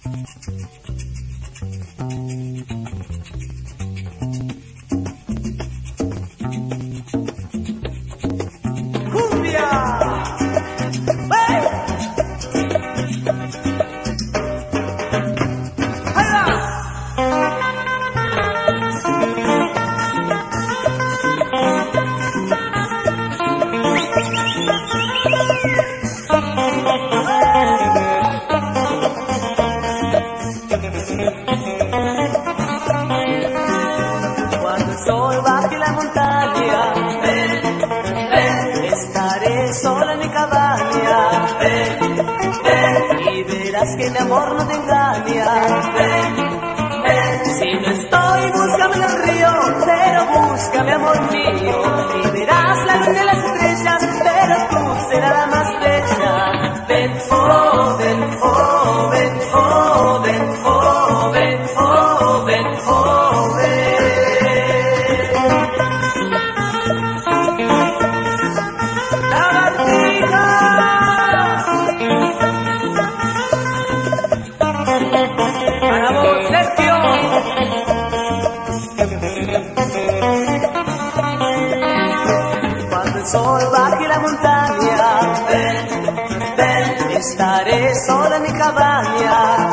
Cuando el sol baje la montaña, estaré sola en mi cabaña, y verás que mi amor no te engaña. Si no estoy, búscame en el río, pero búscame, amor mío, y verás la luz de las estrellas, pero tú serás la más bella. Ven, oh, ven, oh, ven, oh, ven, oh, ven, oh, ven, oh, ven. Para vos, Sergio. Cuando el sol baje la montaña, estaré sola en mi cabaña,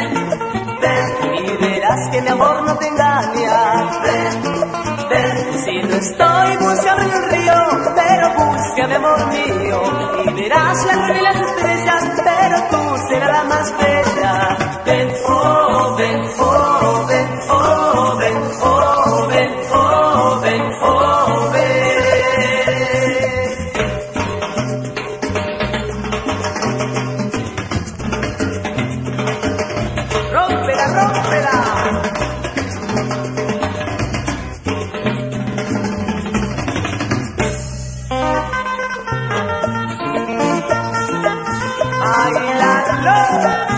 y verás que mi amor no te engaña. Si no estoy, búscame en el río, pero búscame, amor mío, y verás la luna y las estrellas, pero tú serás la más bella. Ven, oh, ven, oh, ven, oh, ven, oh, ven, oh, ven, oh, ven. Rómpela, rómpela. ¡Ay, la